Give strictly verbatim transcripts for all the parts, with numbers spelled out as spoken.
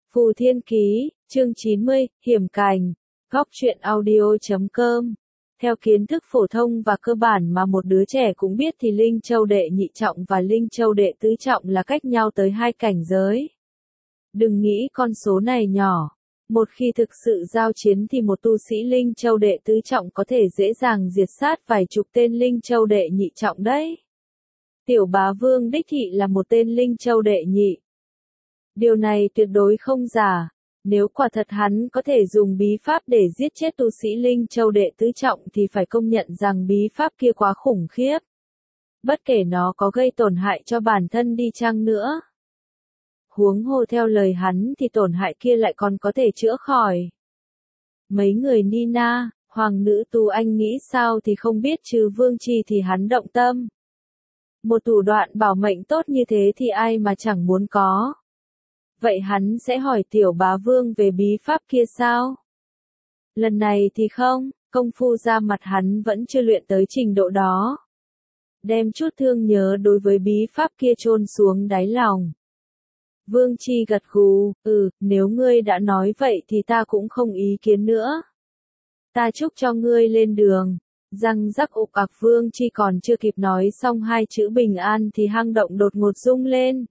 Phù Thiên Ký, chương chín mươi, Hiểm Cảnh, góc truyện audio chấm com. Theo kiến thức phổ thông và cơ bản mà một đứa trẻ cũng biết thì Linh Châu đệ nhị trọng và Linh Châu đệ tứ trọng là cách nhau tới hai cảnh giới. Đừng nghĩ con số này nhỏ. Một khi thực sự giao chiến thì một tu sĩ Linh Châu đệ tứ trọng có thể dễ dàng diệt sát vài chục tên Linh Châu đệ nhị trọng đấy. Tiểu Bá Vương đích thị là một tên Linh Châu đệ nhị. Điều này tuyệt đối không giả. Nếu quả thật hắn có thể dùng bí pháp để giết chết tu sĩ Linh Châu đệ tứ trọng thì phải công nhận rằng bí pháp kia quá khủng khiếp. Bất kể nó có gây tổn hại cho bản thân đi chăng nữa. Huống hồ theo lời hắn thì tổn hại kia lại còn có thể chữa khỏi. Mấy người Nina, hoàng nữ Tu Anh nghĩ sao thì không biết chứ Vương Chi thì hắn động tâm. Một thủ đoạn bảo mệnh tốt như thế thì ai mà chẳng muốn có. Vậy hắn sẽ hỏi Tiểu Bá Vương về bí pháp kia sao? Lần này thì không, công phu ra mặt hắn vẫn chưa luyện tới trình độ đó. Đem chút thương nhớ đối với bí pháp kia chôn xuống đáy lòng. Vương Chi gật gù, ừ, nếu ngươi đã nói vậy thì ta cũng không ý kiến nữa. Ta chúc cho ngươi lên đường. Răng rắc ục ạc Vương Chi còn chưa kịp nói xong hai chữ bình an thì hang động đột ngột rung lên.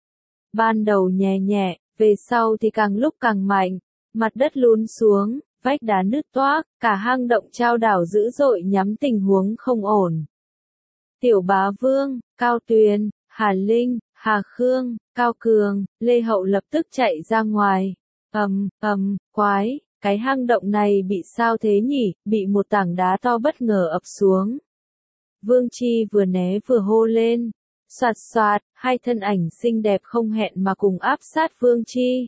Ban đầu nhẹ nhẹ, về sau thì càng lúc càng mạnh, mặt đất lún xuống, vách đá nứt toác, cả hang động chao đảo dữ dội nhắm tình huống không ổn. Tiểu Bá Vương, Cao Tuyền, Hà Linh, Hà Khương, Cao Cường, Lê Hậu lập tức chạy ra ngoài. Ầm, ầm, quái, cái hang động này bị sao thế nhỉ, bị một tảng đá to bất ngờ ập xuống. Vương Chi vừa né vừa hô lên. Soạt soạt, hai thân ảnh xinh đẹp không hẹn mà cùng áp sát Vương Chi.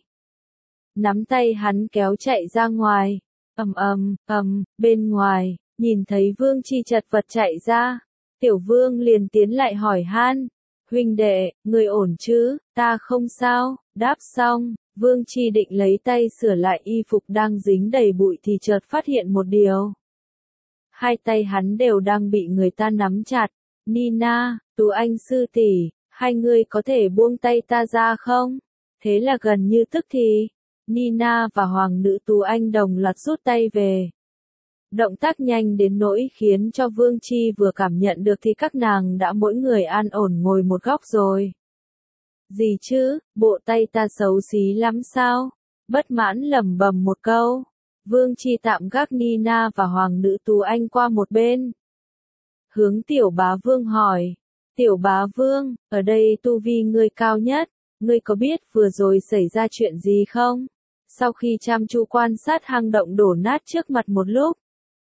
Nắm tay hắn kéo chạy ra ngoài. Ầm ầm, ầm, bên ngoài, nhìn thấy Vương Chi chật vật chạy ra. Tiểu Vương liền tiến lại hỏi han. Huynh đệ, người ổn chứ, ta không sao, đáp xong. Vương Chi định lấy tay sửa lại y phục đang dính đầy bụi thì chợt phát hiện một điều. Hai tay hắn đều đang bị người ta nắm chặt. Nina, Tú Anh sư tỷ, hai người có thể buông tay ta ra không? Thế là gần như tức thì, Nina và hoàng nữ Tú Anh đồng loạt rút tay về. Động tác nhanh đến nỗi khiến cho Vương Chi vừa cảm nhận được thì các nàng đã mỗi người an ổn ngồi một góc rồi. Gì chứ, bộ tay ta xấu xí lắm sao? Bất mãn lẩm bẩm một câu. Vương Chi tạm gác Nina và hoàng nữ Tú Anh qua một bên. Hướng Tiểu Bá Vương hỏi. Tiểu Bá Vương, ở đây tu vi ngươi cao nhất, ngươi có biết vừa rồi xảy ra chuyện gì không? Sau khi chăm chú quan sát hang động đổ nát trước mặt một lúc.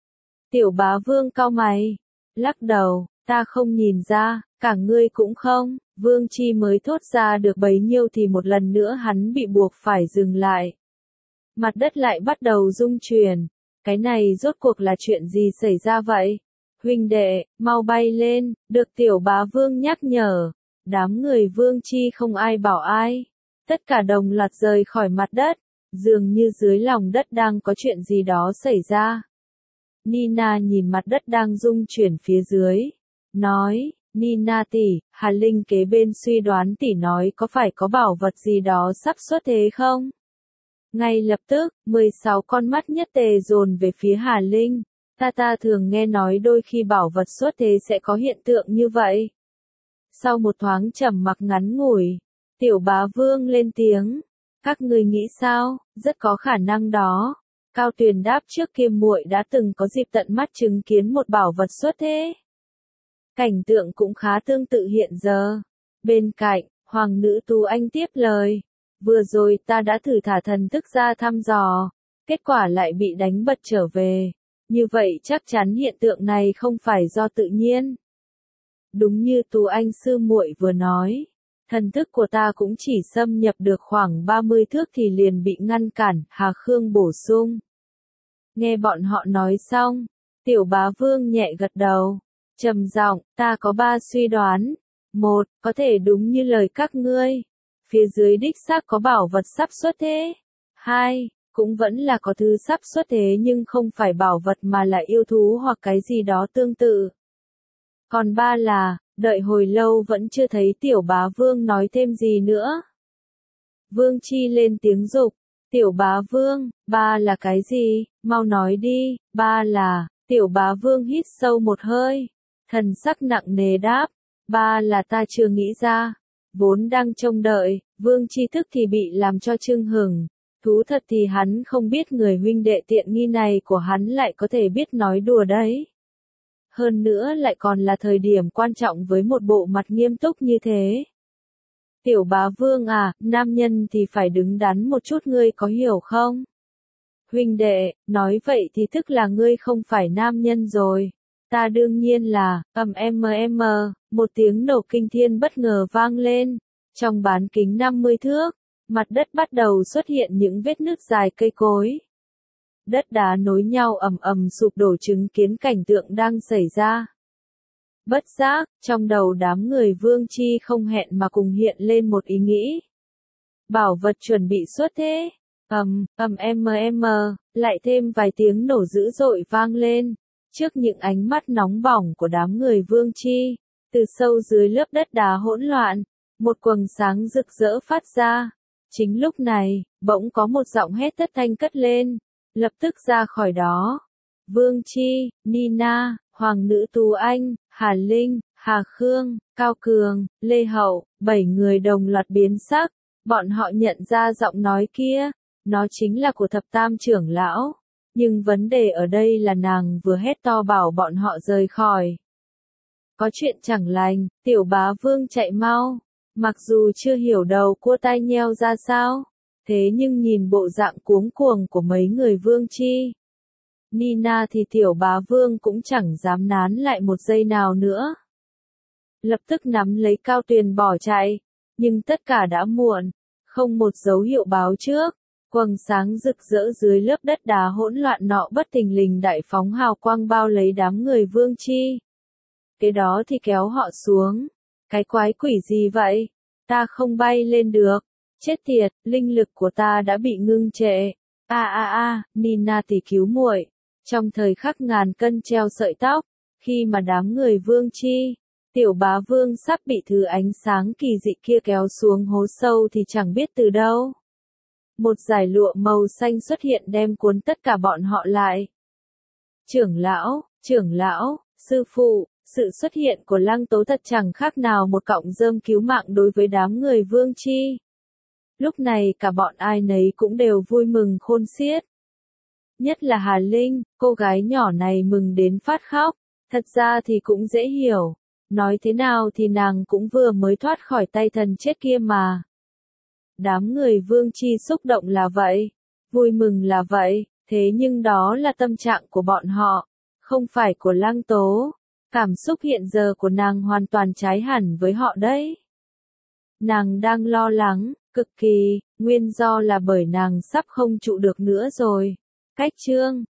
Tiểu Bá Vương cau mày, lắc đầu, ta không nhìn ra, cả ngươi cũng không. Vương Chi mới thốt ra được bấy nhiêu thì một lần nữa hắn bị buộc phải dừng lại. Mặt đất lại bắt đầu rung chuyển. Cái này rốt cuộc là chuyện gì xảy ra vậy? Huynh đệ, mau bay lên, được Tiểu Bá Vương nhắc nhở. Đám người Vương Chi không ai bảo ai. Tất cả đồng loạt rời khỏi mặt đất. Dường như dưới lòng đất đang có chuyện gì đó xảy ra. Nina nhìn mặt đất đang rung chuyển phía dưới. Nói, Nina tỷ, Hà Linh kế bên suy đoán tỷ nói có phải có bảo vật gì đó sắp xuất thế không? Ngay lập tức, mười sáu con mắt nhất tề dồn về phía Hà Linh. Ta ta thường nghe nói đôi khi bảo vật xuất thế sẽ có hiện tượng như vậy. Sau một thoáng trầm mặc ngắn ngủi, Tiểu Bá Vương lên tiếng. Các người nghĩ sao? Rất có khả năng đó. Cao Tuyền đáp trước kia muội đã từng có dịp tận mắt chứng kiến một bảo vật xuất thế. Cảnh tượng cũng khá tương tự hiện giờ. Bên cạnh, hoàng nữ Tú Anh tiếp lời. Vừa rồi ta đã thử thả thần thức ra thăm dò. Kết quả lại bị đánh bật trở về. Như vậy chắc chắn hiện tượng này không phải do tự nhiên. Đúng như Tú Anh sư muội vừa nói. Thần thức của ta cũng chỉ xâm nhập được khoảng ba mươi thước thì liền bị ngăn cản, Hà Khương bổ sung. Nghe bọn họ nói xong, Tiểu Bá Vương nhẹ gật đầu, trầm giọng, ta có ba suy đoán. Một, có thể đúng như lời các ngươi. Phía dưới đích xác có bảo vật sắp xuất thế. Hai, cũng vẫn là có thứ sắp xuất thế nhưng không phải bảo vật mà là yêu thú hoặc cái gì đó tương tự. Còn ba là, đợi hồi lâu vẫn chưa thấy Tiểu Bá Vương nói thêm gì nữa. Vương Chi lên tiếng dục, Tiểu bá vương, ba là cái gì, mau nói đi, ba là, tiểu bá vương hít sâu một hơi, thần sắc nặng nề đáp, ba là ta chưa nghĩ ra, vốn đang trông đợi, vương tri thức thì bị làm cho chưng hừng, thú thật thì hắn không biết người huynh đệ tiện nghi này của hắn lại có thể biết nói đùa đấy. Hơn nữa lại còn là thời điểm quan trọng với một bộ mặt nghiêm túc như thế. Tiểu bá vương à, nam nhân thì phải đứng đắn một chút ngươi có hiểu không? Huynh đệ, nói vậy thì tức là ngươi không phải nam nhân rồi. Ta đương nhiên là, ầm em em, một tiếng nổ kinh thiên bất ngờ vang lên. Trong bán kính năm mươi thước, mặt đất bắt đầu xuất hiện những vết nứt dài cây cối. Đất đá nối nhau ầm ầm sụp đổ chứng kiến cảnh tượng đang xảy ra. Bất giác, trong đầu đám người Vương Chi không hẹn mà cùng hiện lên một ý nghĩ. Bảo vật chuẩn bị xuất thế. Ầm, ầm em em, lại thêm vài tiếng nổ dữ dội vang lên. Trước những ánh mắt nóng bỏng của đám người Vương Chi, từ sâu dưới lớp đất đá hỗn loạn, một quầng sáng rực rỡ phát ra. Chính lúc này, bỗng có một giọng hét thất thanh cất lên, lập tức ra khỏi đó. Vương Chi, Nina, Hoàng nữ Tú Anh, Hà Linh, Hà Khương, Cao Cường, Lê Hậu, bảy người đồng loạt biến sắc, bọn họ nhận ra giọng nói kia, nó chính là của thập tam trưởng lão, nhưng vấn đề ở đây là nàng vừa hét to bảo bọn họ rời khỏi. Có chuyện chẳng lành, tiểu bá vương chạy mau, mặc dù chưa hiểu đầu cua tai nheo ra sao, thế nhưng nhìn bộ dạng cuống cuồng của mấy người Vương Chi. Nina thì tiểu bá vương cũng chẳng dám nán lại một giây nào nữa. Lập tức nắm lấy Cao Tuyền bỏ chạy, nhưng tất cả đã muộn, không một dấu hiệu báo trước, quầng sáng rực rỡ dưới lớp đất đá hỗn loạn nọ bất thình lình đại phóng hào quang bao lấy đám người Vương Chi. Cái đó thì kéo họ xuống, cái quái quỷ gì vậy, ta không bay lên được, chết tiệt, linh lực của ta đã bị ngưng trệ. A a a, Nina tỷ cứu muội. Trong thời khắc ngàn cân treo sợi tóc, khi mà đám người Vương Chi, tiểu bá vương sắp bị thứ ánh sáng kỳ dị kia kéo xuống hố sâu thì chẳng biết từ đâu. Một dải lụa màu xanh xuất hiện đem cuốn tất cả bọn họ lại. Trưởng lão, trưởng lão, sư phụ, sự xuất hiện của Lăng Tố thật chẳng khác nào một cọng rơm cứu mạng đối với đám người Vương Chi. Lúc này cả bọn ai nấy cũng đều vui mừng khôn xiết. Nhất là Hà Linh, cô gái nhỏ này mừng đến phát khóc, thật ra thì cũng dễ hiểu, nói thế nào thì nàng cũng vừa mới thoát khỏi tay thần chết kia mà. Đám người Vương Chi xúc động là vậy, vui mừng là vậy, thế nhưng đó là tâm trạng của bọn họ, không phải của Lăng Tố. Cảm xúc hiện giờ của nàng hoàn toàn trái hẳn với họ đấy. Nàng đang lo lắng, cực kỳ, nguyên do là bởi nàng sắp không trụ được nữa rồi. Cách chương